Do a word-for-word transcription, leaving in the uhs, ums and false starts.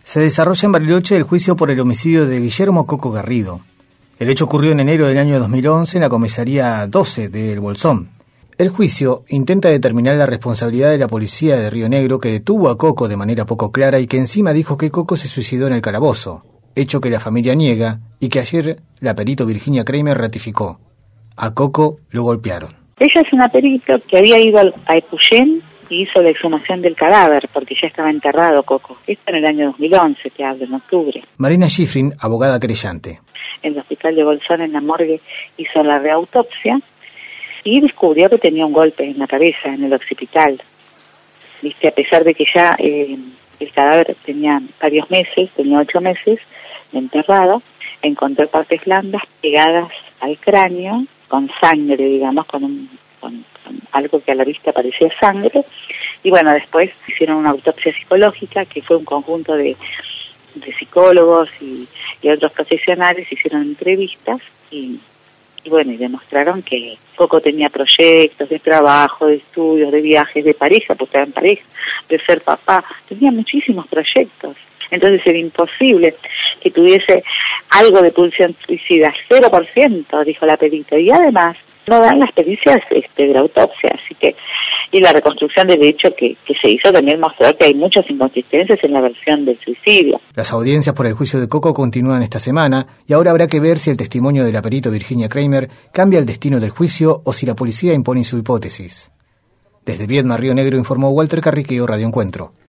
Se desarrolla en Bariloche el juicio por el homicidio de Guillermo Coco Garrido. El hecho ocurrió en enero del año dos mil once en la comisaría doce de El Bolsón. El juicio intenta determinar la responsabilidad de la policía de Río Negro, que detuvo a Coco de manera poco clara y que encima dijo que Coco se suicidó en el calabozo, hecho que la familia niega y que ayer la perito Virginia Kramer ratificó. A Coco lo golpearon. Ella es una perito que había ido a Epuyén y hizo la exhumación del cadáver, porque ya estaba enterrado Coco. Esto en el año dos mil once, que hablo, en octubre. Marina Schifrin, abogada querellante. En el hospital de Bolsón, en la morgue, hizo la reautopsia y descubrió que tenía un golpe en la cabeza, en el occipital. Viste, a pesar de que ya eh, el cadáver tenía varios meses, tenía ocho meses de enterrado, encontró partes blandas pegadas al cráneo, con sangre, digamos, con un... Con, algo que a la vista parecía sangre, y bueno, después hicieron una autopsia psicológica, que fue un conjunto de, de psicólogos y, y otros profesionales, hicieron entrevistas, y, y bueno, y demostraron que Coco tenía proyectos de trabajo, de estudios, de viajes, de pareja, pues estaba en pareja, de ser papá, tenía muchísimos proyectos. Entonces era imposible que tuviese algo de pulsión suicida, cero por ciento, dijo la perita, y además no dan las pericias este, de la autopsia, así que, y la reconstrucción del hecho que, que se hizo también mostró que hay muchas inconsistencias en la versión del suicidio. Las audiencias por el juicio de Coco continúan esta semana y ahora habrá que ver si el testimonio de la perito Virginia Kramer cambia el destino del juicio o si la policía impone su hipótesis. Desde Viedma, Río Negro, informó Walter Carriqueo, Radio Encuentro.